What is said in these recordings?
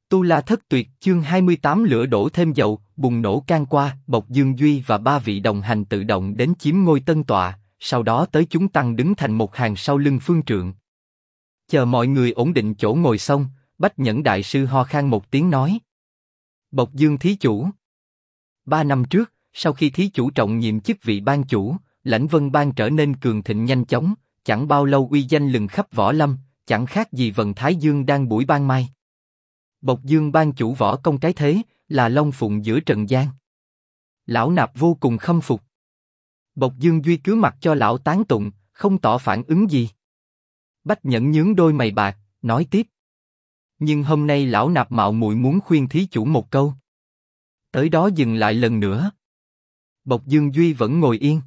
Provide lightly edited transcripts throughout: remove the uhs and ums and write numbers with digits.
Tu La Thất Tuyệt chương 28 lửa đổ thêm dầu, bùng nổ can qua, Bộc Dương Duy và ba vị đồng hành tự động đến chiếm ngôi tân tọa, sau đó tới chúng tăng đứng thành một hàng sau lưng Phương Trượng. Chờ mọi người ổn định chỗ ngồi xong, Bách Nhẫn Đại Sư ho khan một tiếng nói. Bộc Dương thí chủ. 3 năm trước, sau khi thí chủ trọng nhiệm chức vị ban chủ, Lãnh Vân Bang trở nên cường thịnh nhanh chóng, chẳng bao lâu uy danh lừng khắp võ lâm, chẳng khác gì vầng thái dương đang buổi ban mai. Bộc Dương ban chủ võ công cái thế, là long phụng giữa trần gian. Lão nạp vô cùng khâm phục. Bộc Dương Duy cứ mặc cho lão tán tụng, không tỏ phản ứng gì. Bách Nhẫn nhướng đôi mày bạc, nói tiếp. Nhưng hôm nay lão nạp mạo muội muốn khuyên thí chủ một câu. Tới đó dừng lại lần nữa. Bộc Dương Duy vẫn ngồi yên.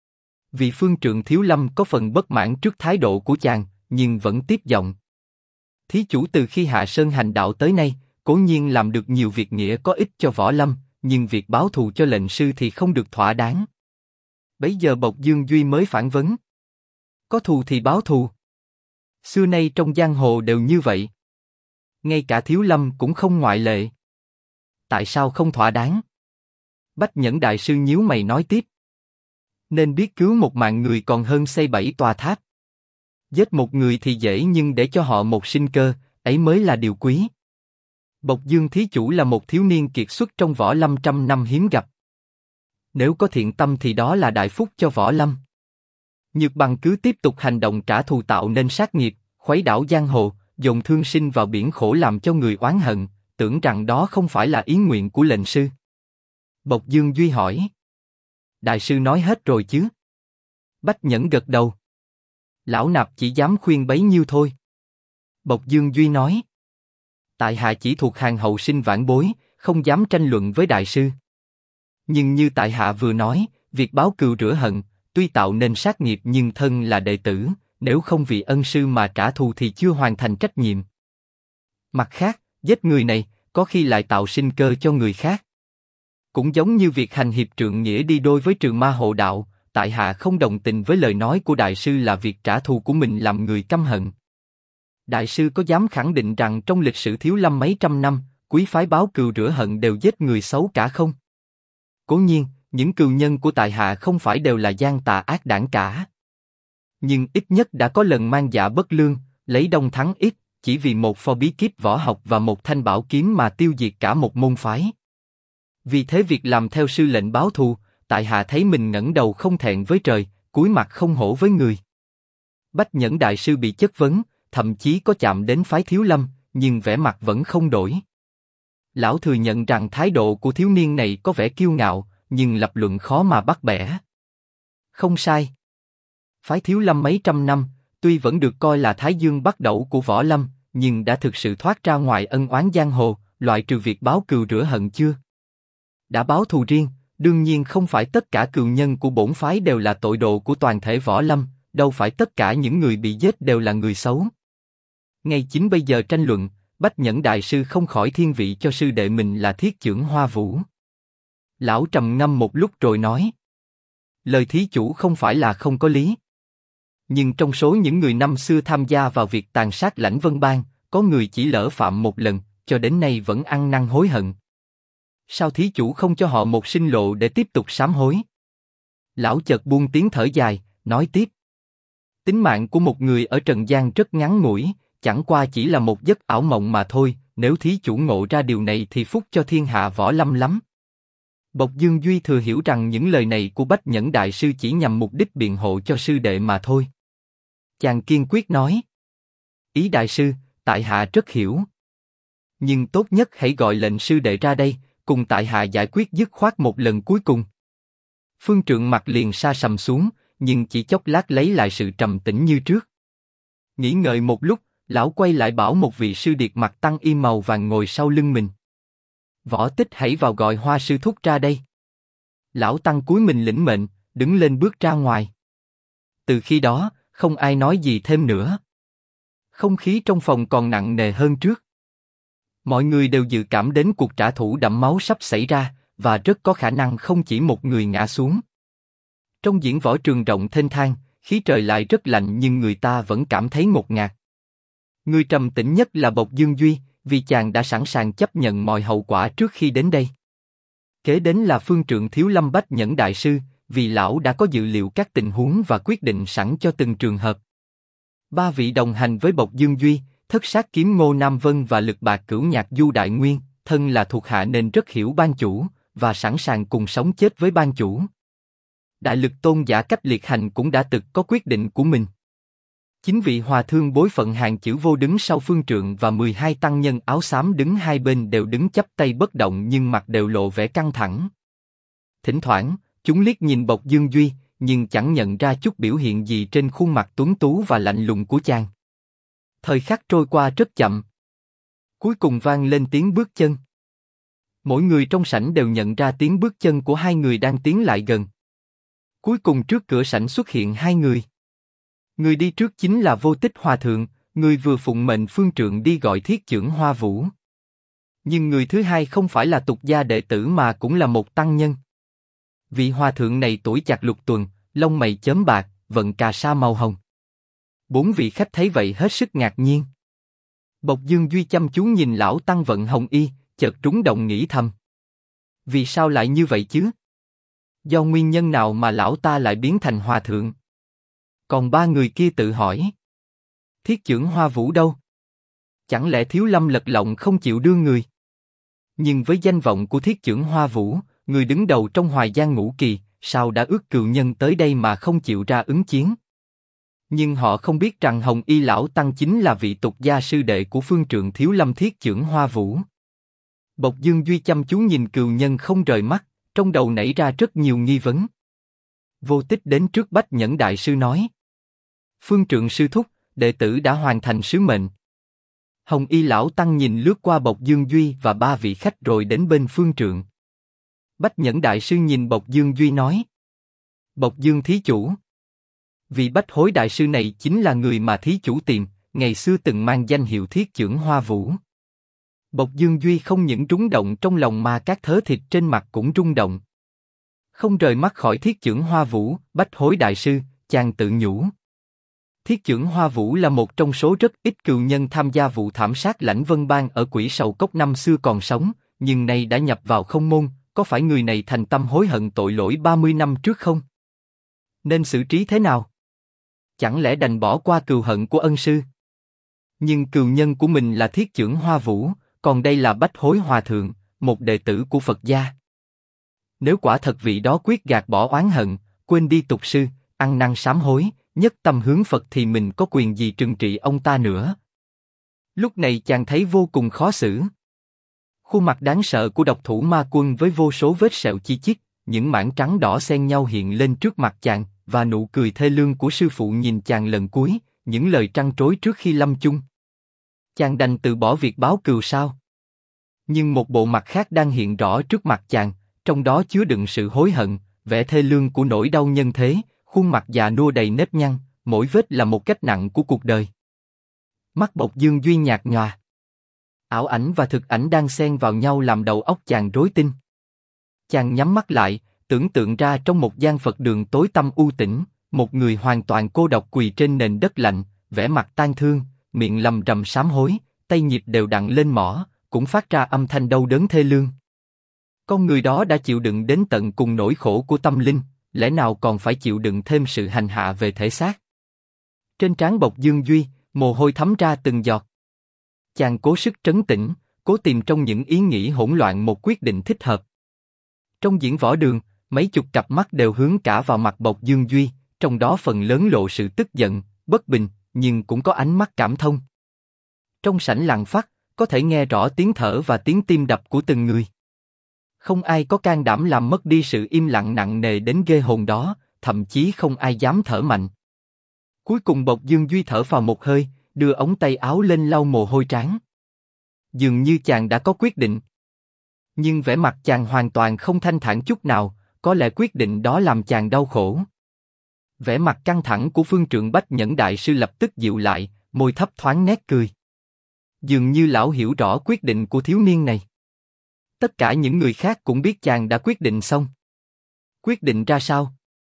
Vì Phương Trượng Thiếu Lâm có phần bất mãn trước thái độ của chàng, nhưng vẫn tiếp giọng. Thí chủ từ khi hạ sơn hành đạo tới nay, cố nhiên làm được nhiều việc nghĩa có ích cho võ lâm, nhưng việc báo thù cho lệnh sư thì không được thỏa đáng. Bấy giờ Bộc Dương Duy mới phản vấn. Có thù thì báo thù. Xưa nay trong giang hồ đều như vậy. Ngay cả Thiếu Lâm cũng không ngoại lệ. Tại sao không thỏa đáng? Bách Nhẫn Đại Sư nhíu mày nói tiếp. Nên biết cứu một mạng người còn hơn xây 7 tòa tháp. Giết một người thì dễ nhưng để cho họ một sinh cơ, ấy mới là điều quý. Bộc Dương thí chủ là một thiếu niên kiệt xuất trong võ lâm trăm năm hiếm gặp. Nếu có thiện tâm thì đó là đại phúc cho võ lâm. Nhược bằng cứ tiếp tục hành động trả thù tạo nên sát nghiệp, khuấy đảo giang hồ, dồn thương sinh vào biển khổ làm cho người oán hận, tưởng rằng đó không phải là ý nguyện của lệnh sư. Bộc Dương Duy hỏi. Đại sư nói hết rồi chứ? Bách Nhẫn gật đầu. Lão nạp chỉ dám khuyên bấy nhiêu thôi. Bộc Dương Duy nói. Tại hạ chỉ thuộc hàng hậu sinh vãn bối, không dám tranh luận với đại sư. Nhưng như tại hạ vừa nói, việc báo cừu rửa hận, tuy tạo nên sát nghiệp nhưng thân là đệ tử, nếu không vì ân sư mà trả thù thì chưa hoàn thành trách nhiệm. Mặt khác, giết người này, có khi lại tạo sinh cơ cho người khác. Cũng giống như việc hành hiệp trượng nghĩa đi đôi với trừ ma hộ đạo, tại hạ không đồng tình với lời nói của đại sư là việc trả thù của mình làm người căm hận. Đại sư có dám khẳng định rằng trong lịch sử Thiếu Lâm mấy trăm năm, quý phái báo cừu rửa hận đều giết người xấu cả không? Cố nhiên, những cừu nhân của tại hạ không phải đều là gian tà ác đảng cả. Nhưng ít nhất đã có lần mang dạ bất lương, lấy đông thắng ít, chỉ vì một pho bí kíp võ học và một thanh bảo kiếm mà tiêu diệt cả một môn phái. Vì thế việc làm theo sư lệnh báo thù, tại hạ thấy mình ngẩng đầu không thẹn với trời, cúi mặt không hổ với người. Bách Nhẫn Đại Sư bị chất vấn, thậm chí có chạm đến phái Thiếu Lâm, nhưng vẻ mặt vẫn không đổi. Lão thừa nhận rằng thái độ của thiếu niên này có vẻ kiêu ngạo, nhưng lập luận khó mà bắt bẻ. Không sai. Phái Thiếu Lâm mấy trăm năm, tuy vẫn được coi là thái dương bắt đẩu của võ lâm, nhưng đã thực sự thoát ra ngoài ân oán giang hồ, loại trừ việc báo cừu rửa hận chưa? Đã báo thù riêng, đương nhiên không phải tất cả cừu nhân của bổn phái đều là tội đồ của toàn thể võ lâm, đâu phải tất cả những người bị giết đều là người xấu. Ngay chính bây giờ tranh luận, Bách Nhẫn Đại Sư không khỏi thiên vị cho sư đệ mình là Thiết Chưởng Hoa Vũ. Lão trầm ngâm một lúc rồi nói. Lời thí chủ không phải là không có lý. Nhưng trong số những người năm xưa tham gia vào việc tàn sát Lãnh Vân Bang, có người chỉ lỡ phạm một lần, cho đến nay vẫn ăn năn hối hận. Sao thí chủ không cho họ một sinh lộ để tiếp tục sám hối? Lão chợt buông tiếng thở dài, nói tiếp. Tính mạng của một người ở trần gian rất ngắn ngủi, chẳng qua chỉ là một giấc ảo mộng mà thôi, nếu thí chủ ngộ ra điều này thì phúc cho thiên hạ võ lâm lắm. Bộc Dương Duy thừa hiểu rằng những lời này của Bách Nhẫn Đại Sư chỉ nhằm mục đích biện hộ cho sư đệ mà thôi. Chàng kiên quyết nói. Ý đại sư, tại hạ rất hiểu. Nhưng tốt nhất hãy gọi lệnh sư đệ ra đây, cùng tại hạ giải quyết dứt khoát một lần cuối cùng. Phương Trượng mặt liền sa sầm xuống, nhưng chỉ chốc lát lấy lại sự trầm tĩnh như trước. Nghĩ ngợi một lúc, lão quay lại bảo một vị sư điệt mặt tăng y màu vàng ngồi sau lưng mình. Võ Tích hãy vào gọi Hoa sư thúc ra đây. Lão tăng cúi mình lĩnh mệnh, đứng lên bước ra ngoài. Từ khi đó, không ai nói gì thêm nữa. Không khí trong phòng còn nặng nề hơn trước. Mọi người đều dự cảm đến cuộc trả thù đẫm máu sắp xảy ra, và rất có khả năng không chỉ một người ngã xuống. Trong diễn võ trường rộng thênh thang, khí trời lại rất lạnh nhưng người ta vẫn cảm thấy ngột ngạt. Người trầm tĩnh nhất là Bộc Dương Duy, vì chàng đã sẵn sàng chấp nhận mọi hậu quả trước khi đến đây. Kế đến là phương trượng Thiếu Lâm Bách Nhẫn Đại Sư, vì lão đã có dự liệu các tình huống và quyết định sẵn cho từng trường hợp. Ba vị đồng hành với Bộc Dương Duy, Thất Sát Kiếm Ngô Nam Vân và Lực Bạc Cửu Nhạc Du Đại Nguyên, thân là thuộc hạ nên rất hiểu ban chủ, và sẵn sàng cùng sống chết với ban chủ. Đại Lực Tôn giả Cách Liệt Hành cũng đã từng có quyết định của mình. 9 vị hòa thượng bối phận hàng chữ vô đứng sau phương trượng và 12 tăng nhân áo xám đứng hai bên đều đứng chắp tay bất động nhưng mặt đều lộ vẻ căng thẳng. Thỉnh thoảng, chúng liếc nhìn Bộc Dương Duy, nhưng chẳng nhận ra chút biểu hiện gì trên khuôn mặt tuấn tú và lạnh lùng của chàng. Thời khắc trôi qua rất chậm. Cuối cùng vang lên tiếng bước chân. Mỗi người trong sảnh đều nhận ra tiếng bước chân của hai người đang tiến lại gần. Cuối cùng trước cửa sảnh xuất hiện hai người. Người đi trước chính là Vô Tích Hòa Thượng, người vừa phụng mệnh phương trượng đi gọi Thiết Chưởng Hoa Vũ. Nhưng người thứ hai không phải là tục gia đệ tử mà cũng là một tăng nhân. Vị hòa thượng này tuổi chạc lục tuần, lông mày chớm bạc, vận cà sa màu hồng. 4 vị khách thấy vậy hết sức ngạc nhiên. Bộc Dương Duy chăm chú nhìn lão tăng vận hồng y, chợt trúng động nghĩ thầm. Vì sao lại như vậy chứ? Do nguyên nhân nào mà lão ta lại biến thành hòa thượng? Còn 3 người kia tự hỏi. Thiết Chưởng Hoa Vũ đâu? Chẳng lẽ Thiếu Lâm lật lọng không chịu đưa người? Nhưng với danh vọng của Thiết Chưởng Hoa Vũ, người đứng đầu trong Hoài Giang Ngũ Kỳ, sao đã ước cừu nhân tới đây mà không chịu ra ứng chiến? Nhưng họ không biết rằng Hồng Y lão tăng chính là vị tục gia sư đệ của phương trượng Thiếu Lâm Thiết Chưởng Hoa Vũ. Bộc Dương Duy chăm chú nhìn cừu nhân không rời mắt, trong đầu nảy ra rất nhiều nghi vấn. Vô Tích đến trước Bách Nhẫn Đại Sư nói: Phương trượng sư thúc, đệ tử đã hoàn thành sứ mệnh. Hồng Y lão tăng nhìn lướt qua Bộc Dương Duy và 3 vị khách rồi đến bên phương trượng. Bách Nhẫn Đại Sư nhìn Bộc Dương Duy nói: Bộc Dương thí chủ. Vị Bách Hối Đại Sư này chính là người mà thí chủ tìm, ngày xưa từng mang danh hiệu Thiết Chưởng Hoa Vũ. Bộc Dương Duy không những rung động trong lòng mà các thớ thịt trên mặt cũng rung động. Không rời mắt khỏi Thiết Chưởng Hoa Vũ, Bách Hối Đại Sư, chàng tự nhủ. Thiết Chưởng Hoa Vũ là một trong số rất ít cừu nhân tham gia vụ thảm sát Lãnh Vân Bang ở Quỷ Sầu Cốc năm xưa còn sống, nhưng nay đã nhập vào không môn, có phải người này thành tâm hối hận tội lỗi 30 năm trước không? Nên xử trí thế nào? Chẳng lẽ đành bỏ qua cừu hận của ân sư? Nhưng cừu nhân của mình là Thiết Chưởng Hoa Vũ, còn đây là Bách Hối Hòa Thượng, một đệ tử của Phật gia. Nếu quả thật vị đó quyết gạt bỏ oán hận, quên đi tục sư, ăn năn sám hối, nhất tâm hướng Phật thì mình có quyền gì trừng trị ông ta nữa? Lúc này chàng thấy vô cùng khó xử. Khuôn mặt đáng sợ của độc thủ ma quân với vô số vết sẹo chi chít, những mảng trắng đỏ xen nhau hiện lên trước mặt chàng, và nụ cười thê lương của sư phụ nhìn chàng lần cuối, những lời trăn trối trước khi lâm chung. Chàng đành từ bỏ việc báo cừu sao? Nhưng một bộ mặt khác đang hiện rõ trước mặt chàng, trong đó chứa đựng sự hối hận, vẻ thê lương của nỗi đau nhân thế, khuôn mặt già nua đầy nếp nhăn, mỗi vết là một cách nặng của cuộc đời. Mắt Bộc Dương Duy nhạt nhòa. Ảo ảnh và thực ảnh đang xen vào nhau làm đầu óc chàng rối tinh. Chàng nhắm mắt lại, tưởng tượng ra trong một gian Phật đường tối tăm u tĩnh, một người hoàn toàn cô độc quỳ trên nền đất lạnh, vẻ mặt tang thương, miệng lầm rầm sám hối, tay nhịp đều đặn lên mõ, cũng phát ra âm thanh đau đớn thê lương. Con người đó đã chịu đựng đến tận cùng nỗi khổ của tâm linh, lẽ nào còn phải chịu đựng thêm sự hành hạ về thể xác? Trên trán Bộc Dương Duy, mồ hôi thấm ra từng giọt. Chàng cố sức trấn tĩnh, cố tìm trong những ý nghĩ hỗn loạn một quyết định thích hợp. Trong diễn võ đường, mấy chục cặp mắt đều hướng cả vào mặt Bộc Dương Duy, trong đó phần lớn lộ sự tức giận, bất bình, nhưng cũng có ánh mắt cảm thông. Trong sảnh lặng phát, có thể nghe rõ tiếng thở và tiếng tim đập của từng người. Không ai có can đảm làm mất đi sự im lặng nặng nề đến ghê hồn đó, thậm chí không ai dám thở mạnh. Cuối cùng Bộc Dương Duy thở phào một hơi, đưa ống tay áo lên lau mồ hôi trán. Dường như chàng đã có quyết định. Nhưng vẻ mặt chàng hoàn toàn không thanh thản chút nào, có lẽ quyết định đó làm chàng đau khổ. Vẻ mặt căng thẳng của phương trượng Bách Nhẫn Đại Sư lập tức dịu lại, môi thấp thoáng nét cười. Dường như lão hiểu rõ quyết định của thiếu niên này. Tất cả những người khác cũng biết chàng đã quyết định xong. Quyết định ra sao?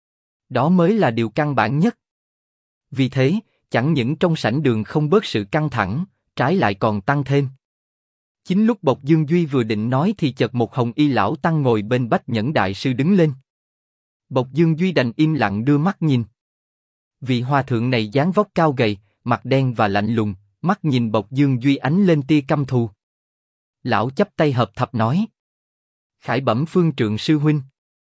Đó mới là điều căn bản nhất. Vì thế, chẳng những trong sảnh đường không bớt sự căng thẳng, trái lại còn tăng thêm. Chính lúc Bộc Dương Duy vừa định nói thì chợt một hồng y lão tăng ngồi bên Bách Nhẫn Đại Sư đứng lên. Bộc Dương Duy đành im lặng đưa mắt nhìn. Vị hòa thượng này dáng vóc cao gầy, mặt đen và lạnh lùng, mắt nhìn Bộc Dương Duy ánh lên tia căm thù. Lão chắp tay hợp thập nói: Khải bẩm phương trượng sư huynh.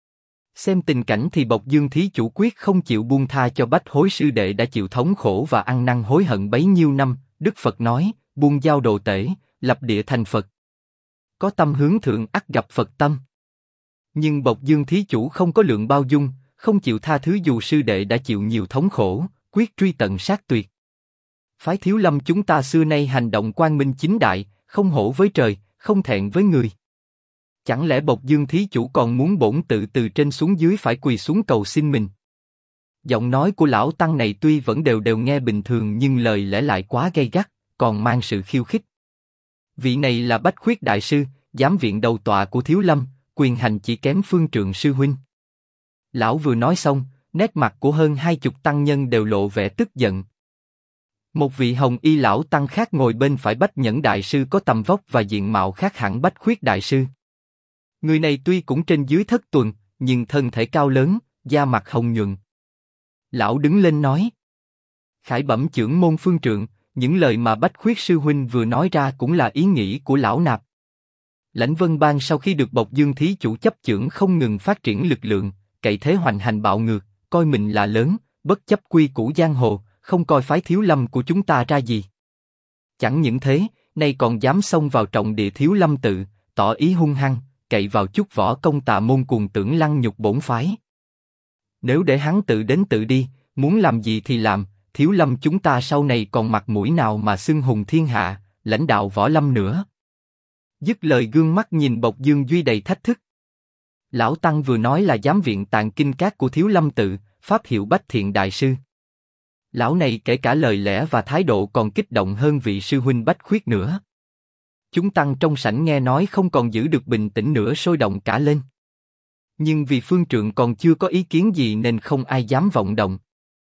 Xem tình cảnh thì Bộc Dương thí chủ quyết không chịu buông tha cho bách hối sư đệ đã chịu thống khổ và ăn năn hối hận bấy nhiêu năm. Đức Phật nói, buông dao đồ tể, lập địa thành Phật. Có tâm hướng thượng ắt gặp Phật tâm. Nhưng Bộc Dương thí chủ không có lượng bao dung, không chịu tha thứ dù sư đệ đã chịu nhiều thống khổ, quyết truy tận sát tuyệt. Phái Thiếu Lâm chúng ta xưa nay hành động quang minh chính đại, không hổ với trời, không thẹn với người. Chẳng lẽ Bộc Dương thí chủ còn muốn bổn tự từ trên xuống dưới phải quỳ xuống cầu xin mình? Giọng nói của lão tăng này tuy vẫn đều đều nghe bình thường nhưng lời lẽ lại quá gay gắt, còn mang sự khiêu khích. Vị này là Bách Khuyết Đại Sư, giám viện đầu tọa của Thiếu Lâm, quyền hành chỉ kém phương trượng sư huynh. Lão vừa nói xong, nét mặt của hơn 20 tăng nhân đều lộ vẻ tức giận. Một vị hồng y lão tăng khác ngồi bên phải Bách Nhẫn Đại Sư có tầm vóc và diện mạo khác hẳn Bách Khuyết Đại Sư. Người này tuy cũng trên dưới thất tuần, nhưng thân thể cao lớn, da mặt hồng nhuận. Lão đứng lên nói: Khải bẩm chưởng môn phương trượng, những lời mà Bách Khuyết sư huynh vừa nói ra cũng là ý nghĩ của lão nạp. Lãnh Vân Bang sau khi được Bộc Dương thí chủ chấp chưởng không ngừng phát triển lực lượng, cậy thế hoành hành bạo ngược, coi mình là lớn, bất chấp quy củ giang hồ, không coi phái Thiếu Lâm của chúng ta ra gì. Chẳng những thế, nay còn dám xông vào trọng địa Thiếu Lâm tự, tỏ ý hung hăng, cậy vào chút võ công tà môn cuồng tưởng lăng nhục bổn phái. Nếu để hắn tự đến tự đi, muốn làm gì thì làm, Thiếu Lâm chúng ta sau này còn mặt mũi nào mà xưng hùng thiên hạ, lãnh đạo võ lâm nữa. Dứt lời gương mắt nhìn Bộc Dương Duy đầy thách thức. Lão tăng vừa nói là giám viện tạng kinh các của Thiếu Lâm tự, pháp hiệu Bách Thiện Đại Sư. Lão này kể cả lời lẽ và thái độ còn kích động hơn vị sư huynh Bách Khuyết nữa. Chúng tăng trong sảnh nghe nói không còn giữ được bình tĩnh nữa, sôi động cả lên. Nhưng vì phương trượng còn chưa có ý kiến gì nên không ai dám vọng động.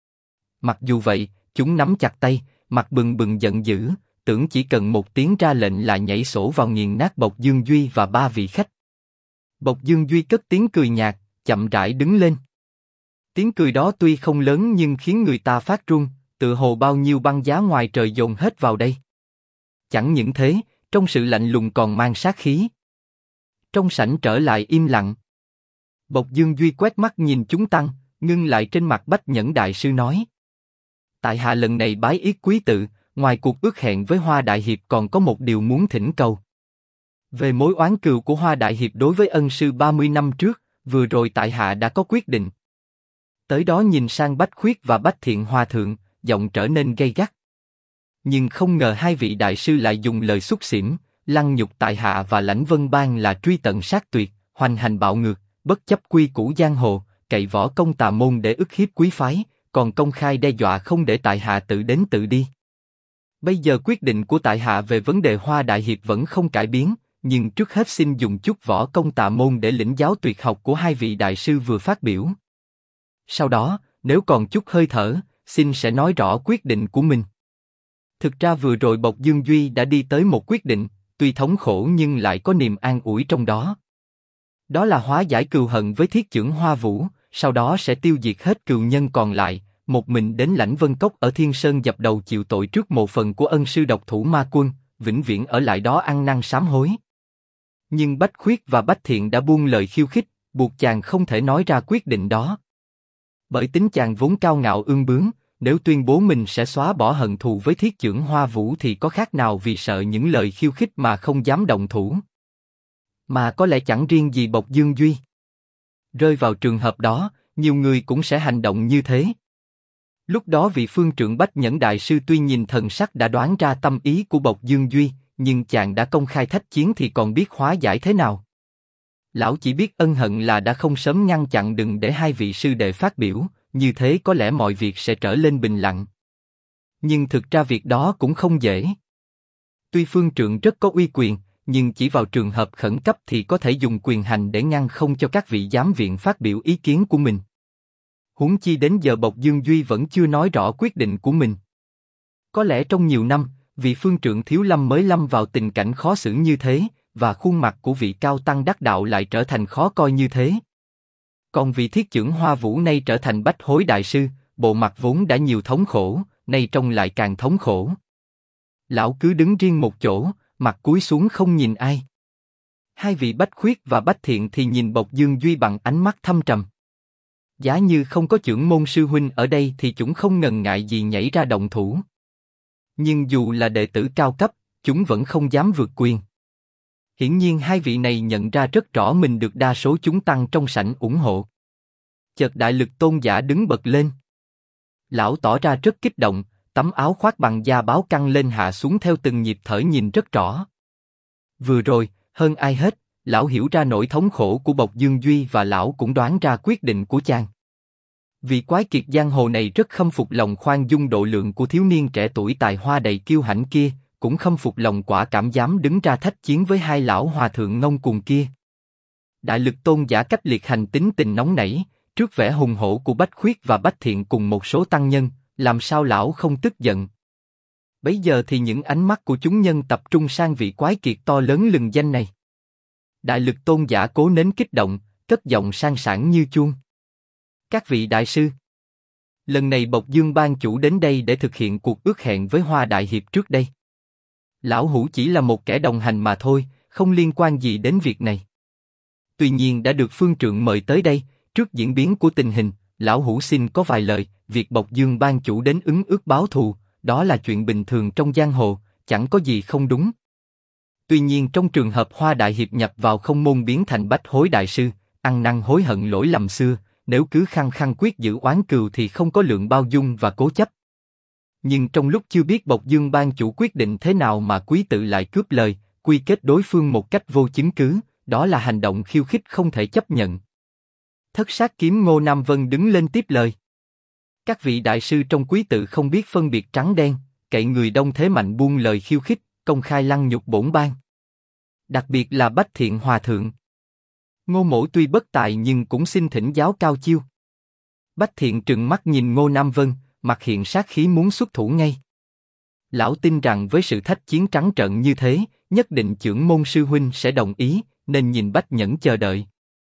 Mặc dù vậy, chúng nắm chặt tay, mặt bừng bừng giận dữ, tưởng chỉ cần một tiếng ra lệnh là nhảy sổ vào nghiền nát Bộc Dương Duy và ba vị khách. Bộc Dương Duy cất tiếng cười nhạt, chậm rãi đứng lên. Tiếng cười đó tuy không lớn nhưng khiến người ta phát run, tựa hồ bao nhiêu băng giá ngoài trời dồn hết vào đây. Chẳng những thế, trong sự lạnh lùng còn mang sát khí. Trong sảnh trở lại im lặng. Bộc Dương Duy quét mắt nhìn chúng tăng, ngưng lại trên mặt Bách Nhẫn Đại Sư nói: Tại hạ lần này bái yết quý tự, ngoài cuộc ước hẹn với Hoa Đại Hiệp còn có một điều muốn thỉnh cầu. Về mối oán cừu của Hoa Đại Hiệp đối với ân sư 30 năm trước, vừa rồi tại hạ đã có quyết định. Tới đó nhìn sang Bách Khuyết và Bách Thiện Hòa thượng, giọng trở nên gay gắt. Nhưng không ngờ hai vị đại sư lại dùng lời xúc xỉm, lăng nhục tại hạ và Lãnh Vân Bang là truy tận sát tuyệt, hoành hành bạo ngược, bất chấp quy củ giang hồ, cậy võ công tà môn để ức hiếp quý phái, còn công khai đe dọa không để tại hạ tự đến tự đi. Bây giờ quyết định của tại hạ về vấn đề Hoa Đại Hiệp vẫn không cải biến, nhưng trước hết xin dùng chút võ công tà môn để lĩnh giáo tuyệt học của hai vị đại sư vừa phát biểu. Sau đó, nếu còn chút hơi thở, xin sẽ nói rõ quyết định của mình. Thực ra vừa rồi Bộc Dương Duy đã đi tới một quyết định, tuy thống khổ nhưng lại có niềm an ủi trong đó. Đó là hóa giải cừu hận với thiết chưởng Hoa Vũ, sau đó sẽ tiêu diệt hết cừu nhân còn lại, một mình đến Lãnh Vân Cốc ở Thiên Sơn dập đầu chịu tội trước mộ phần của ân sư độc thủ Ma Quân, vĩnh viễn ở lại đó ăn năn sám hối. Nhưng Bách Khuyết và Bách Thiện đã buông lời khiêu khích, buộc chàng không thể nói ra quyết định đó. Bởi tính chàng vốn cao ngạo ương bướng, nếu tuyên bố mình sẽ xóa bỏ hận thù với thiết chưởng Hoa Vũ thì có khác nào vì sợ những lời khiêu khích mà không dám động thủ. Mà có lẽ chẳng riêng gì Bộc Dương Duy. Rơi vào trường hợp đó, nhiều người cũng sẽ hành động như thế. Lúc đó vị phương trượng Bách Nhẫn Đại Sư tuy nhìn thần sắc đã đoán ra tâm ý của Bộc Dương Duy, nhưng chàng đã công khai thách chiến thì còn biết hóa giải thế nào. Lão chỉ biết ân hận là đã không sớm ngăn chặn đừng để hai vị sư đệ phát biểu, như thế có lẽ mọi việc sẽ trở lên bình lặng. Nhưng thực ra việc đó cũng không dễ. Tuy phương trượng rất có uy quyền, nhưng chỉ vào trường hợp khẩn cấp thì có thể dùng quyền hành để ngăn không cho các vị giám viện phát biểu ý kiến của mình. Huống chi đến giờ Bộc Dương Duy vẫn chưa nói rõ quyết định của mình. Có lẽ trong nhiều năm, vì phương trượng Thiếu Lâm mới lâm vào tình cảnh khó xử như thế, và khuôn mặt của vị cao tăng đắc đạo lại trở thành khó coi như thế. Còn vị thiết chưởng Hoa Vũ nay trở thành bách hối đại sư, bộ mặt vốn đã nhiều thống khổ, nay trông lại càng thống khổ. Lão cứ đứng riêng một chỗ, mặt cúi xuống không nhìn ai. Hai vị Bách Khuyết và Bách Thiện thì nhìn Bộc Dương Duy bằng ánh mắt thâm trầm. Giá như không có chưởng môn sư huynh ở đây thì chúng không ngần ngại gì nhảy ra động thủ. Nhưng dù là đệ tử cao cấp, chúng vẫn không dám vượt quyền. Hiển nhiên hai vị này nhận ra rất rõ mình được đa số chúng tăng trong sảnh ủng hộ. Chợt Đại Lực Tôn giả đứng bật lên. Lão tỏ ra rất kích động, tấm áo khoác bằng da báo căng lên hạ xuống theo từng nhịp thở nhìn rất rõ. Vừa rồi, hơn ai hết, lão hiểu ra nỗi thống khổ của Bộc Dương Duy và lão cũng đoán ra quyết định của chàng. Vị quái kiệt giang hồ này rất khâm phục lòng khoan dung độ lượng của thiếu niên trẻ tuổi tài hoa đầy kiêu hãnh kia, cũng khâm phục lòng quả cảm dám đứng ra thách chiến với hai lão hòa thượng ngông cuồng kia. Đại Lực Tôn giả cách liệt hành tính tình nóng nảy, trước vẻ hùng hổ của Bách Khuyết và Bách Thiện cùng một số tăng nhân, làm sao lão không tức giận. Bấy giờ thì những ánh mắt của chúng nhân tập trung sang vị quái kiệt to lớn lừng danh này. Đại Lực Tôn giả cố nén kích động, cất giọng sang sảng như chuông. Các vị đại sư, lần này Bộc Dương ban chủ đến đây để thực hiện cuộc ước hẹn với Hoa Đại Hiệp trước đây. Lão hủ chỉ là một kẻ đồng hành mà thôi, không liên quan gì đến việc này. Tuy nhiên đã được phương trượng mời tới đây, trước diễn biến của tình hình, lão hủ xin có vài lời. Việc Bộc Dương ban chủ đến ứng ước báo thù, đó là chuyện bình thường trong giang hồ, chẳng có gì không đúng. Tuy nhiên trong trường hợp Hoa Đại Hiệp nhập vào không môn biến thành bách hối đại sư, ăn năn hối hận lỗi lầm xưa, nếu cứ khăng khăng quyết giữ oán cừu thì không có lượng bao dung và cố chấp. Nhưng trong lúc chưa biết Bộc Dương ban chủ quyết định thế nào mà quý tự lại cướp lời, quy kết đối phương một cách vô chứng cứ, đó là hành động khiêu khích không thể chấp nhận. Thất sát kiếm Ngô Nam Vân đứng lên tiếp lời. Các vị đại sư trong quý tự không biết phân biệt trắng đen, cậy người đông thế mạnh buông lời khiêu khích, công khai lăng nhục bổn ban. Đặc biệt là Bách Thiện hòa thượng. Ngô mỗ tuy bất tài nhưng cũng xin thỉnh giáo cao chiêu. Bách Thiện trừng mắt nhìn Ngô Nam Vân, mặt hiện sát khí muốn xuất thủ ngay. Lão tin rằng với sự thách chiến trắng trợn như thế, nhất định chưởng môn sư huynh sẽ đồng ý, nên nhìn Bách Nhẫn chờ đợi.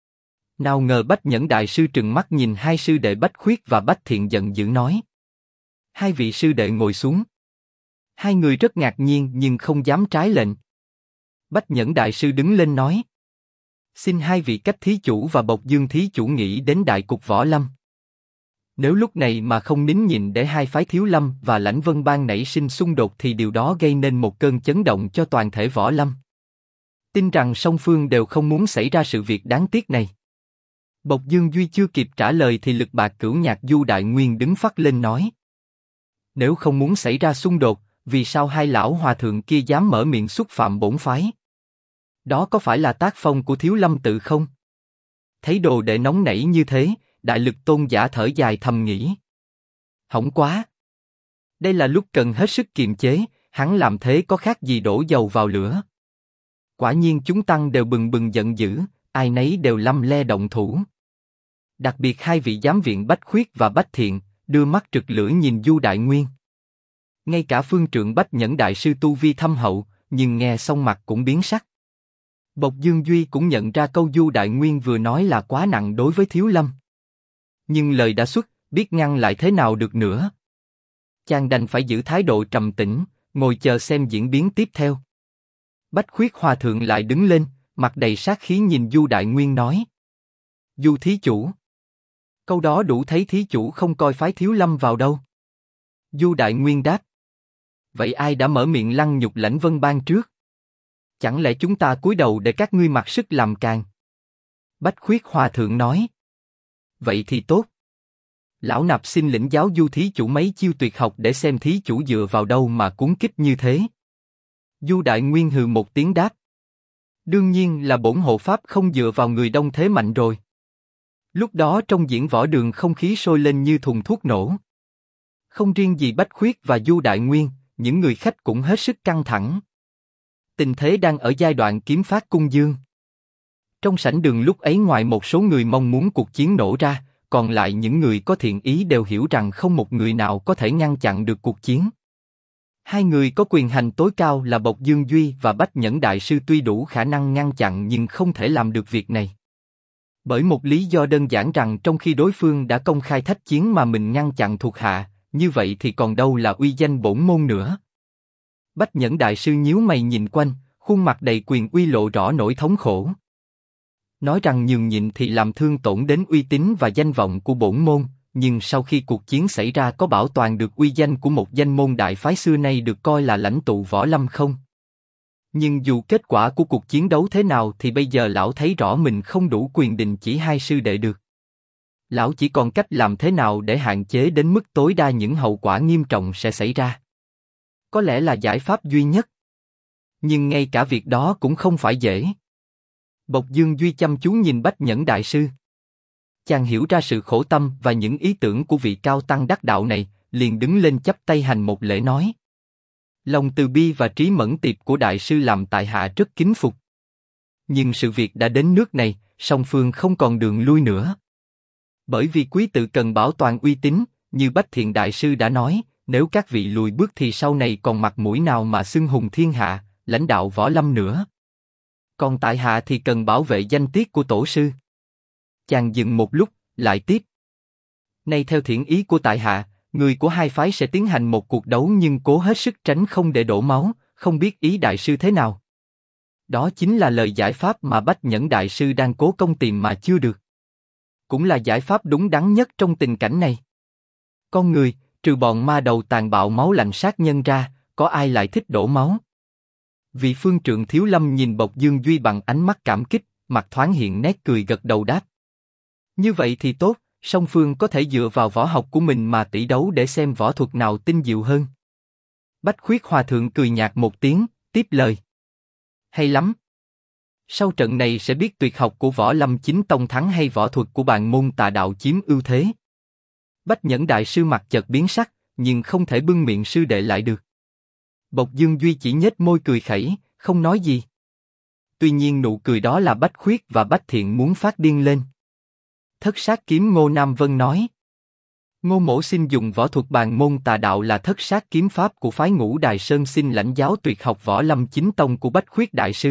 Nào ngờ Bách Nhẫn đại sư trừng mắt nhìn hai sư đệ Bách Khuyết và Bách Thiện giận dữ nói. Hai vị sư đệ ngồi xuống. Hai người rất ngạc nhiên nhưng không dám trái lệnh. Bách Nhẫn đại sư đứng lên nói. Xin hai vị Cách thí chủ và Bộc Dương thí chủ nghĩ đến đại cục võ lâm. Nếu lúc này mà không nín nhịn để hai phái Thiếu Lâm và Lãnh Vân Bang nảy sinh xung đột thì điều đó gây nên một cơn chấn động cho toàn thể võ lâm. Tin rằng song phương đều không muốn xảy ra sự việc đáng tiếc này. Bộc Dương Duy chưa kịp trả lời thì Lực Bạc Cửu Nhạc Du Đại Nguyên đứng phắt lên nói. Nếu không muốn xảy ra xung đột, vì sao hai lão hòa thượng kia dám mở miệng xúc phạm bổn phái? Đó có phải là tác phong của Thiếu Lâm tự không? Thấy đồ đệ nóng nảy như thế, Đại Lực Tôn giả thở dài thầm nghĩ. Hỏng quá! Đây là lúc cần hết sức kiềm chế, hắn làm thế có khác gì đổ dầu vào lửa. Quả nhiên chúng tăng đều bừng bừng giận dữ, ai nấy đều lăm le động thủ. Đặc biệt hai vị giám viện Bách Khuyết và Bách Thiện, đưa mắt rực lửa nhìn Du Đại Nguyên. Ngay cả phương trượng Bách Nhẫn đại sư tu vi thâm hậu, nhưng nghe xong mặt cũng biến sắc. Bộc Dương Duy cũng nhận ra câu Du Đại Nguyên vừa nói là quá nặng đối với Thiếu Lâm. Nhưng lời đã xuất, biết ngăn lại thế nào được nữa. Chàng đành phải giữ thái độ trầm tĩnh, ngồi chờ xem diễn biến tiếp theo. Bách Khuyết hòa thượng lại đứng lên, mặt đầy sát khí nhìn Du Đại Nguyên nói. Du thí chủ. Câu đó đủ thấy thí chủ không coi phái Thiếu Lâm vào đâu. Du Đại Nguyên đáp. Vậy ai đã mở miệng lăng nhục Lãnh Vân Bang trước? Chẳng lẽ chúng ta cúi đầu để các ngươi mặc sức làm càn? Bách Khuyết hòa thượng nói. Vậy thì tốt. Lão nạp xin lĩnh giáo Du thí chủ mấy chiêu tuyệt học để xem thí chủ dựa vào đâu mà cuốn kích như thế. Du Đại Nguyên hừ một tiếng đáp. Đương nhiên là bổn hộ pháp không dựa vào người đông thế mạnh rồi. Lúc đó trong diễn võ đường không khí sôi lên như thùng thuốc nổ. Không riêng gì Bách Khuyết và Du Đại Nguyên, những người khách cũng hết sức căng thẳng. Tình thế đang ở giai đoạn kiếm phát cung dương. Trong sảnh đường lúc ấy ngoài một số người mong muốn cuộc chiến nổ ra, còn lại những người có thiện ý đều hiểu rằng không một người nào có thể ngăn chặn được cuộc chiến. Hai người có quyền hành tối cao là Bộc Dương Duy và Bách Nhẫn Đại Sư tuy đủ khả năng ngăn chặn nhưng không thể làm được việc này. Bởi một lý do đơn giản rằng trong khi đối phương đã công khai thách chiến mà mình ngăn chặn thuộc hạ, như vậy thì còn đâu là uy danh bổn môn nữa. Bách Nhẫn Đại Sư nhíu mày nhìn quanh, khuôn mặt đầy quyền uy lộ rõ nỗi thống khổ. Nói rằng nhường nhịn thì làm thương tổn đến uy tín và danh vọng của bổn môn, nhưng sau khi cuộc chiến xảy ra có bảo toàn được uy danh của một danh môn đại phái xưa nay được coi là lãnh tụ võ lâm không? Nhưng dù kết quả của cuộc chiến đấu thế nào thì bây giờ lão thấy rõ mình không đủ quyền đình chỉ hai sư đệ được. Lão chỉ còn cách làm thế nào để hạn chế đến mức tối đa những hậu quả nghiêm trọng sẽ xảy ra. Có lẽ là giải pháp duy nhất. Nhưng ngay cả việc đó cũng không phải dễ. Bộc Dương Duy chăm chú nhìn Bách Nhẫn Đại Sư. Chàng hiểu ra sự khổ tâm và những ý tưởng của vị cao tăng đắc đạo này, liền đứng lên chắp tay hành một lễ nói. Lòng từ bi và trí mẫn tiệp của Đại Sư làm tại hạ rất kính phục. Nhưng sự việc đã đến nước này, song phương không còn đường lui nữa. Bởi vì quý tự cần bảo toàn uy tín, như Bách Thiện Đại Sư đã nói, nếu các vị lùi bước thì sau này còn mặt mũi nào mà xưng hùng thiên hạ, lãnh đạo võ lâm nữa. Còn tại hạ thì cần bảo vệ danh tiết của tổ sư. Chàng dừng một lúc, lại tiếp. Nay theo thiện ý của tại hạ, người của hai phái sẽ tiến hành một cuộc đấu nhưng cố hết sức tránh không để đổ máu, không biết ý Đại Sư thế nào. Đó chính là lời giải pháp mà Bách Nhẫn Đại Sư đang cố công tìm mà chưa được. Cũng là giải pháp đúng đắn nhất trong tình cảnh này. Con người, trừ bọn ma đầu tàn bạo máu lạnh sát nhân ra, có ai lại thích đổ máu? Vị phương trượng Thiếu Lâm nhìn Bộc Dương Duy bằng ánh mắt cảm kích, mặt thoáng hiện nét cười gật đầu đáp. Như vậy thì tốt, song phương có thể dựa vào võ học của mình mà tỷ đấu để xem võ thuật nào tinh diệu hơn. Bách Khuyết Hòa Thượng cười nhạt một tiếng, tiếp lời. Hay lắm. Sau trận này sẽ biết tuyệt học của Võ Lâm Chính Tông thắng hay võ thuật của Bàn Môn Tà Đạo chiếm ưu thế. Bách Nhẫn Đại Sư mặt chợt biến sắc, nhưng không thể bưng miệng sư đệ lại được. Bộc Dương Duy chỉ nhếch môi cười khẩy, không nói gì. Tuy nhiên nụ cười đó là Bách Khuyết và Bách Thiện muốn phát điên lên. Thất sát kiếm Ngô Nam Vân nói. Ngô mỗ xin dùng võ thuật Bàn Môn Tà Đạo là thất sát kiếm pháp của phái Ngũ Đài Sơn, xin lãnh giáo tuyệt học Võ Lâm Chính Tông của Bách Khuyết Đại Sư.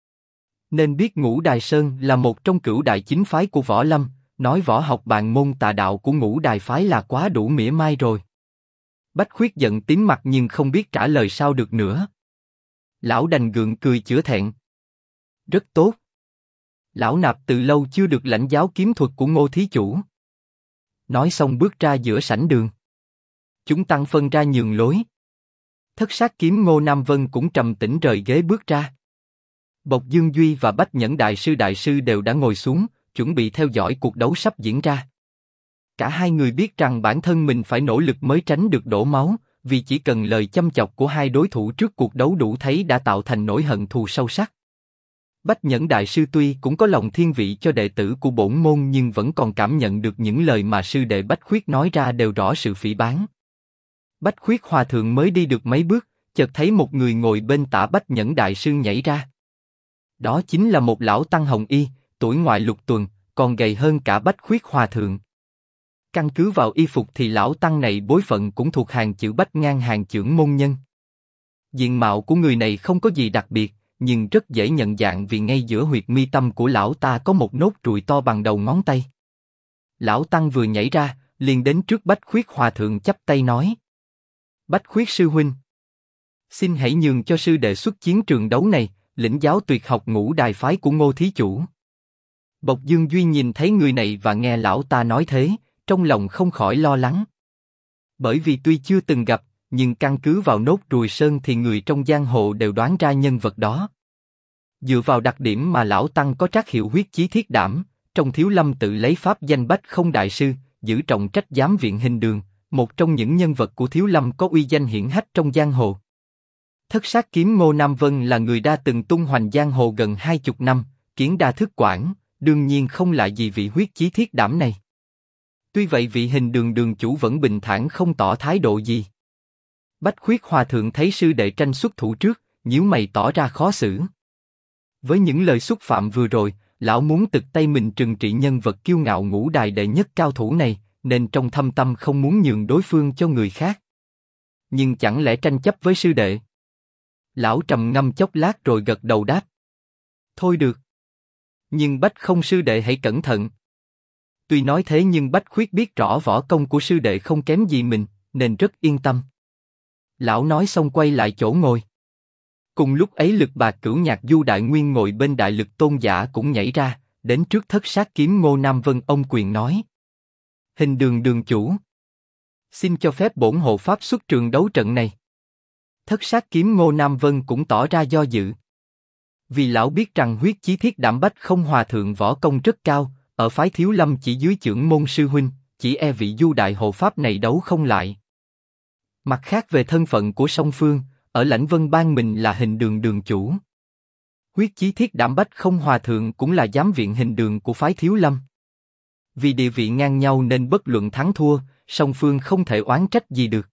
Nên biết Ngũ Đài Sơn là một trong cửu đại chính phái của Võ Lâm, nói võ học Bàn Môn Tà Đạo của Ngũ Đài phái là quá đủ mỉa mai rồi. Bách Khuyết giận tím mặt nhưng không biết trả lời sao được nữa. Lão đành gượng cười chữa thẹn. Rất tốt. Lão nạp từ lâu chưa được lãnh giáo kiếm thuật của Ngô thí chủ. Nói xong bước ra giữa sảnh đường. Chúng tăng phân ra nhường lối. Thất sát kiếm Ngô Nam Vân cũng trầm tĩnh rời ghế bước ra. Bộc Dương Duy và Bách Nhẫn Đại Sư đều đã ngồi xuống, chuẩn bị theo dõi cuộc đấu sắp diễn ra. Cả hai người biết rằng bản thân mình phải nỗ lực mới tránh được đổ máu, vì chỉ cần lời châm chọc của hai đối thủ trước cuộc đấu đủ thấy đã tạo thành nỗi hận thù sâu sắc. Bách Nhẫn Đại Sư tuy cũng có lòng thiên vị cho đệ tử của bổn môn nhưng vẫn còn cảm nhận được những lời mà sư đệ Bách Khuyết nói ra đều rõ sự phỉ báng. Bách Khuyết Hòa Thượng mới đi được mấy bước, chợt thấy một người ngồi bên tả Bách Nhẫn Đại Sư nhảy ra. Đó chính là một lão tăng hồng y, tuổi ngoại lục tuần, còn gầy hơn cả Bách Khuyết Hòa Thượng. Căn cứ vào y phục thì lão tăng này bối phận cũng thuộc hàng chữ Bách ngang hàng chưởng môn nhân. Diện mạo của người này không có gì đặc biệt, nhưng rất dễ nhận dạng vì ngay giữa huyệt mi tâm của lão ta có một nốt ruồi to bằng đầu ngón tay. Lão tăng vừa nhảy ra, liền đến trước Bách Khuyết Hòa Thượng chắp tay nói: Bách Khuyết sư huynh, xin hãy nhường cho sư đệ xuất chiến trường đấu này, lĩnh giáo tuyệt học Ngũ Đài phái của Ngô thí chủ. Bộc Dương Duy nhìn thấy người này và nghe lão ta nói thế, trong lòng không khỏi lo lắng. Bởi vì tuy chưa từng gặp, nhưng căn cứ vào nốt ruồi sơn thì người trong giang hồ đều đoán ra nhân vật đó. Dựa vào đặc điểm mà lão tăng có trắc hiệu huyết chí thiết đảm, trong Thiếu Lâm tự lấy pháp danh Bách Không Đại Sư, giữ trọng trách giám viện Hình Đường, một trong những nhân vật của Thiếu Lâm có uy danh hiển hách trong giang hồ. Thất sát kiếm Ngô Nam Vân là người đã từng tung hoành giang hồ gần 20 năm, kiến đa thức quản, đương nhiên không lạ gì vị huyết chí thiết đảm này. Tuy vậy vị Hình Đường đường chủ vẫn bình thản không tỏ thái độ gì. Bách Khuyết Hòa Thượng thấy sư đệ tranh xuất thủ trước, nhíu mày tỏ ra khó xử. Với những lời xúc phạm vừa rồi, lão muốn tự tay mình trừng trị nhân vật kiêu ngạo Ngũ Đài đệ nhất cao thủ này, nên trong thâm tâm không muốn nhường đối phương cho người khác. nhưng chẳng lẽ tranh chấp với sư đệ? Lão trầm ngâm chốc lát rồi gật đầu đáp. Thôi được. Nhưng Bách Không sư đệ hãy cẩn thận. Tuy nói thế nhưng Bách Khuyết biết rõ võ công của sư đệ không kém gì mình, nên rất yên tâm. Lão nói xong quay lại chỗ ngồi. Cùng lúc ấy Lực Bạc Cửu Nhạc Du Đại Nguyên ngồi bên Đại Lực Tôn Giả cũng nhảy ra, đến trước Thất Sát Kiếm Ngô Nam Vân ôm quyền nói. Hình Đường đường chủ, xin cho phép bổn hộ pháp xuất trường đấu trận này. Thất Sát Kiếm Ngô Nam Vân cũng tỏ ra do dự. Vì lão biết rằng Huyết Chí Thiết Đảm Bách Không hòa thượng võ công rất cao, ở phái Thiếu Lâm chỉ dưới chưởng môn sư huynh, chỉ e vị Du Đại hộ pháp này đấu không lại. Mặt khác về thân phận của song phương, ở Lãnh Vân Bang mình là Hình Đường đường chủ. Huyết Chí Thiết Đảm Bách Không hòa thượng cũng là giám viện Hình Đường của phái Thiếu Lâm. Vì địa vị ngang nhau nên bất luận thắng thua, song phương không thể oán trách gì được.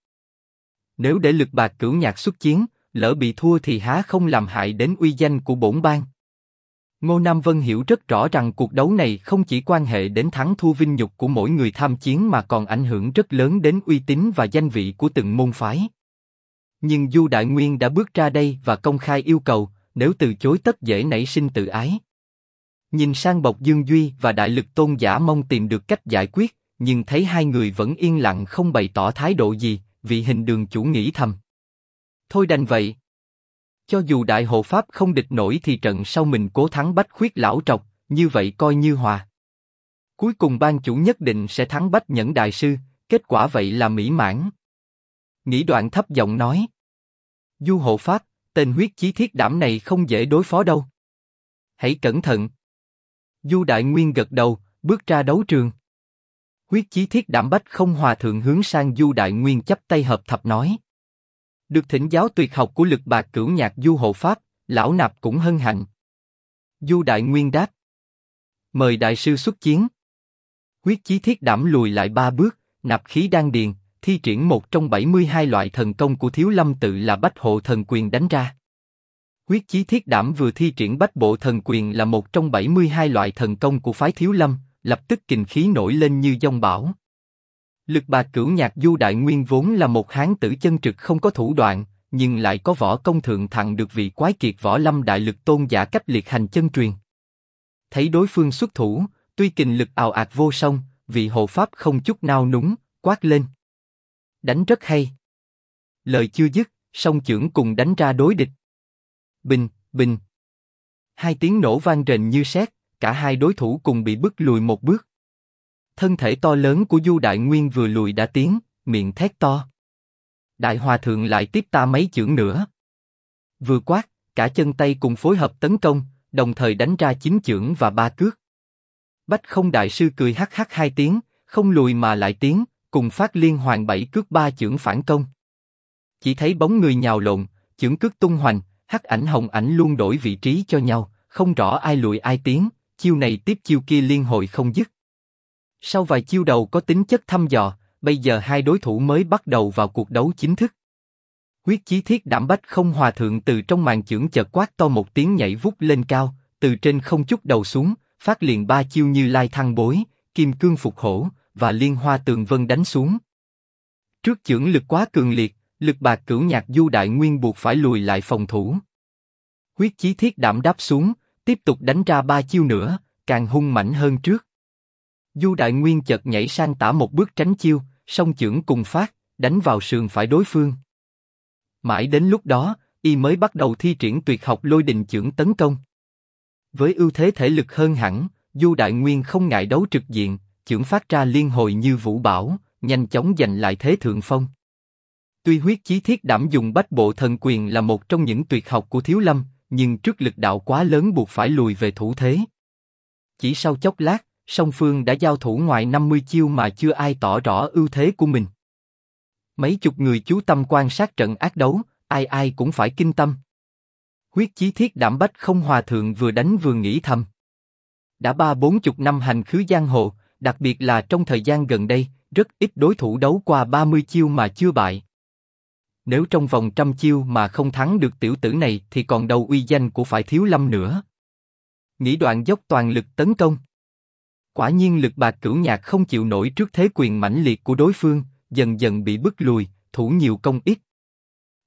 Nếu để Lực Bạc Cửu Nhạc xuất chiến, lỡ bị thua thì há không làm hại đến uy danh của bổn bang. Ngô Nam Vân hiểu rất rõ rằng cuộc đấu này không chỉ quan hệ đến thắng thua vinh nhục của mỗi người tham chiến mà còn ảnh hưởng rất lớn đến uy tín và danh vị của từng môn phái. Nhưng Du Đại Nguyên đã bước ra đây và công khai yêu cầu, nếu từ chối tất dễ nảy sinh tự ái. Nhìn sang Bộc Dương Duy và Đại Lực Tôn Giả mong tìm được cách giải quyết, nhưng thấy hai người vẫn yên lặng không bày tỏ thái độ gì, vị Hình Đường chủ nghĩ thầm. Thôi đành vậy. Cho dù Đại hộ pháp không địch nổi thì trận sau mình cố thắng Bách Khuyết lão trọc, như vậy coi như hòa. Cuối cùng ban chủ nhất định sẽ thắng Bách Nhẫn đại sư, kết quả vậy là mỹ mãn. Nghĩ đoạn thấp giọng nói. Du hộ pháp, tên Huyết Chí Thiết Đảm này không dễ đối phó đâu. Hãy cẩn thận. Du Đại Nguyên gật đầu, bước ra đấu trường. Huyết Chí Thiết Đảm Bách Không hòa thượng hướng sang Du Đại Nguyên chắp tay hợp thập nói. Được thỉnh giáo tuyệt học của Lực Bạc Cửu Nhạc Du hộ pháp, lão nạp cũng hân hạnh. Du Đại Nguyên đáp. Mời đại sư xuất chiến. Huyết Chí Thiết Đảm lùi lại 3 bước, nạp khí đan điền, thi triển một trong 72 loại thần công của Thiếu Lâm tự là Bách Hộ Thần Quyền đánh ra. Huyết Chí Thiết Đảm vừa thi triển Bách Bộ Thần Quyền là một trong 72 loại thần công của phái Thiếu Lâm, lập tức kình khí nổi lên như dông bão. Lực Bạc Cửu Nhạc Du Đại Nguyên vốn là một hán tử chân trực không có thủ đoạn, nhưng lại có võ công thượng thặng được vị quái kiệt võ lâm Đại Lực Tôn Giả cách liệt hành chân truyền. Thấy đối phương xuất thủ, tuy kình lực ào ạt vô song, vị hộ pháp không chút nao núng, quát lên. Đánh rất hay. Lời chưa dứt, song chưởng cùng đánh ra đối địch. Bình, bình. Hai tiếng nổ vang rền như sét, cả hai đối thủ cùng bị bức lùi một bước. Thân thể to lớn của Du Đại Nguyên vừa lùi đã tiến, miệng thét to. Đại Hòa Thượng lại tiếp ta mấy chưởng nữa. Vừa quát, cả chân tay cùng phối hợp tấn công, đồng thời đánh ra 9 chưởng và 3 cước. Bách Không đại sư cười hắc hắc 2 tiếng, không lùi mà lại tiến, cùng phát liên hoàn 7 cước 3 chưởng phản công. Chỉ thấy bóng người nhào lộn, chưởng cước tung hoành, hắc ảnh hồng ảnh luôn đổi vị trí cho nhau, không rõ ai lùi ai tiến, chiêu này tiếp chiêu kia liên hồi không dứt. Sau vài chiêu đầu có tính chất thăm dò, bây giờ hai đối thủ mới bắt đầu vào cuộc đấu chính thức. Huyết Chí Thiết Đảm Bách Không hòa thượng từ trong màn chưởng chợt quát to một tiếng nhảy vút lên cao, từ trên không chút đầu xuống, phát liền 3 chiêu Như Lai thăng bối, Kim Cương phục hổ và Liên Hoa tường vân đánh xuống. Trước chưởng lực quá cường liệt, Lực Bạc Cửu Nhạc Du Đại Nguyên buộc phải lùi lại phòng thủ. Huyết Chí Thiết Đảm đáp xuống, tiếp tục đánh ra 3 chiêu nữa, càng hung mãnh hơn trước. Du Đại Nguyên chợt nhảy sang tả một bước tránh chiêu, song chưởng cùng phát, đánh vào sườn phải đối phương. Mãi đến lúc đó, y mới bắt đầu thi triển tuyệt học Lôi Đình chưởng tấn công. Với ưu thế thể lực hơn hẳn, Du Đại Nguyên không ngại đấu trực diện, chưởng phát ra liên hồi như vũ bão, nhanh chóng giành lại thế thượng phong. Tuy Huyết Chí Thiết Đảm dùng Bách Bộ Thần Quyền là một trong những tuyệt học của Thiếu Lâm, nhưng trước lực đạo quá lớn buộc phải lùi về thủ thế. Chỉ sau chốc lát, song phương đã giao thủ ngoài 50 chiêu mà chưa ai tỏ rõ ưu thế của mình. Mấy chục người chú tâm quan sát trận ác đấu, ai ai cũng phải kinh tâm. Huyết Chí Thiết Đảm Bách Không hòa thượng vừa đánh vừa nghĩ thầm. Đã 30-40 năm hành khứ giang hồ, đặc biệt là trong thời gian gần đây, rất ít đối thủ đấu qua 30 chiêu mà chưa bại. Nếu trong vòng 100 chiêu mà không thắng được tiểu tử này thì còn đâu uy danh của phải Thiếu Lâm nữa. Nghĩ đoạn dốc toàn lực tấn công. Quả nhiên Lực Bạc Cửu Nhạc không chịu nổi trước thế quyền mãnh liệt của đối phương, dần dần bị bức lùi, thủ nhiều công ít.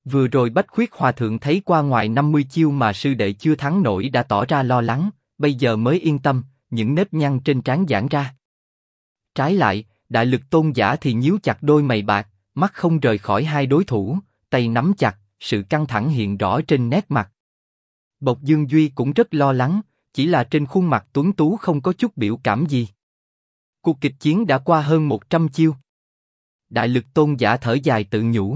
Vừa rồi Bách Khuyết Hòa Thượng thấy qua ngoài 50 chiêu mà sư đệ chưa thắng nổi đã tỏ ra lo lắng, bây giờ mới yên tâm, những nếp nhăn trên trán giãn ra. Trái lại, Đại Lực Tôn giả thì nhíu chặt đôi mày bạc, mắt không rời khỏi hai đối thủ, tay nắm chặt, sự căng thẳng hiện rõ trên nét mặt. Bộc Dương Duy cũng rất lo lắng, chỉ là trên khuôn mặt tuấn tú không có chút biểu cảm gì. Cuộc kịch chiến đã qua hơn 100 chiêu. Đại Lực Tôn giả thở dài tự nhủ.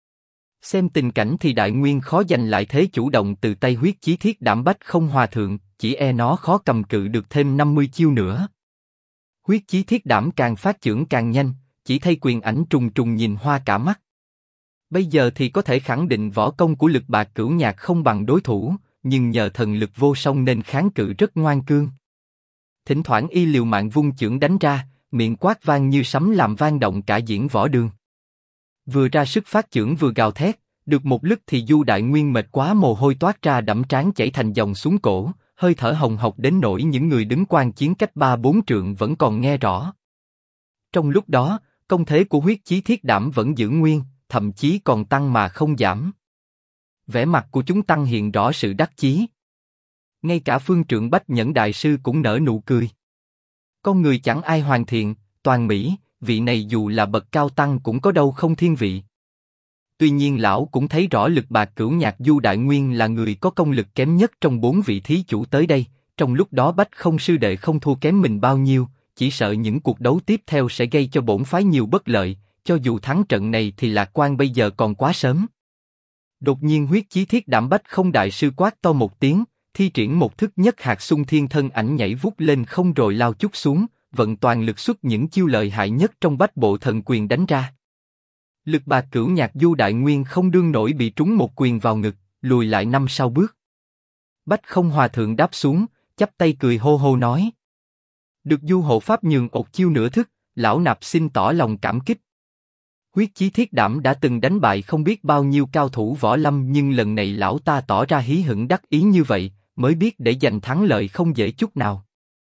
Xem tình cảnh thì Đại Nguyên khó giành lại thế chủ động từ tay Huyết Chí Thiết Đảm Bách Không Hòa Thượng, chỉ e nó khó cầm cự được thêm 50 chiêu nữa. Huyết Chí Thiết Đảm càng phát chưởng càng nhanh, chỉ thấy quyền ảnh trùng trùng nhìn hoa cả mắt. Bây giờ thì có thể khẳng định võ công của Lực Bạc Cửu Nhạc không bằng đối thủ, nhưng nhờ thần lực vô song nên kháng cự rất ngoan cương. Thỉnh thoảng y liều mạng vung chưởng đánh ra, miệng quát vang như sấm làm vang động cả diễn võ đường. Vừa ra sức phát chưởng vừa gào thét, được một lúc thì Du Đại Nguyên mệt quá mồ hôi toát ra đẫm trán chảy thành dòng xuống cổ, hơi thở hồng hộc đến nỗi những người đứng quan chiến cách 3-4 trượng vẫn còn nghe rõ. Trong lúc đó, công thế của Huyết Chí Thiết Đảm vẫn giữ nguyên, thậm chí còn tăng mà không giảm. Vẻ mặt của chúng tăng hiện rõ sự đắc chí. Ngay cả Phương Trượng Bách Nhẫn Đại Sư cũng nở nụ cười. Con người chẳng ai hoàn thiện, toàn mỹ, vị này dù là bậc cao tăng cũng có đâu không thiên vị. Tuy nhiên lão cũng thấy rõ Lực Bạc Cửu Nhạc Du Đại Nguyên là người có công lực kém nhất trong 4 vị thí chủ tới đây, trong lúc đó Bách Không sư đệ không thua kém mình bao nhiêu, chỉ sợ những cuộc đấu tiếp theo sẽ gây cho bổn phái nhiều bất lợi, cho dù thắng trận này thì lạc quan bây giờ còn quá sớm. Đột nhiên Huyết Chí Thiết Đảm Bách Không Đại Sư quát to một tiếng, thi triển một thức nhất hạt xung thiên thân ảnh nhảy vút lên không rồi lao chút xuống, vận toàn lực xuất những chiêu lợi hại nhất trong Bách Bộ Thần Quyền đánh ra. Lực Bạc Cửu Nhạc Du Đại Nguyên không đương nổi bị trúng một quyền vào ngực, lùi lại 5-6 bước. Bách Không Hòa Thượng đáp xuống, chắp tay cười hô hô nói: được Du hộ pháp nhường một chiêu nửa thức, lão nạp xin tỏ lòng cảm kích. Huyết Chí Thiết Đảm đã từng đánh bại không biết bao nhiêu cao thủ võ lâm, nhưng lần này lão ta tỏ ra hí hửng đắc ý như vậy, mới biết để giành thắng lợi không dễ chút nào.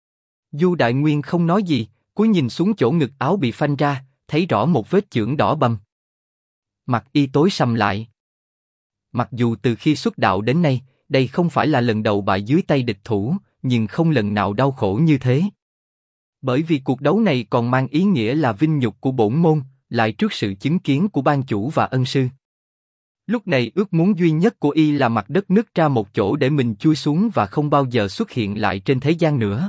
Du Đại Nguyên không nói gì, cúi nhìn xuống chỗ ngực áo bị phanh ra, thấy rõ một vết chưởng đỏ bầm. Mặt y tối sầm lại. Mặc dù từ khi xuất đạo đến nay, đây không phải là lần đầu bại dưới tay địch thủ, nhưng không lần nào đau khổ như thế. Bởi vì cuộc đấu này còn mang ý nghĩa là vinh nhục của bổn môn, lại trước sự chứng kiến của ban chủ và ân sư. Lúc này ước muốn duy nhất của y là mặt đất nứt ra một chỗ để mình chui xuống và không bao giờ xuất hiện lại trên thế gian nữa.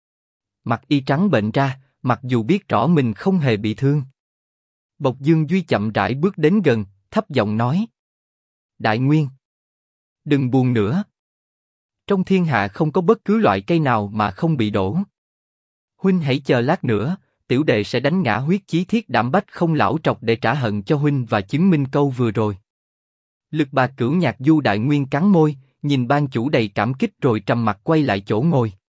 Mặt y trắng bệnh ra, mặc dù biết rõ mình không hề bị thương. Bộc Dương Duy chậm rãi bước đến gần, thấp giọng nói: Đại Nguyên, đừng buồn nữa. Trong thiên hạ không có bất cứ loại cây nào mà không bị đổ. Huynh hãy chờ lát nữa, tiểu đệ sẽ đánh ngã Huyết Chí Thiết Đảm Bách Không lão trọc để trả hận cho huynh và chứng minh câu vừa rồi. Lực Bạc Cửu Nhạc Du Đại Nguyên cắn môi, nhìn ban chủ đầy cảm kích rồi trầm mặt quay lại chỗ ngồi.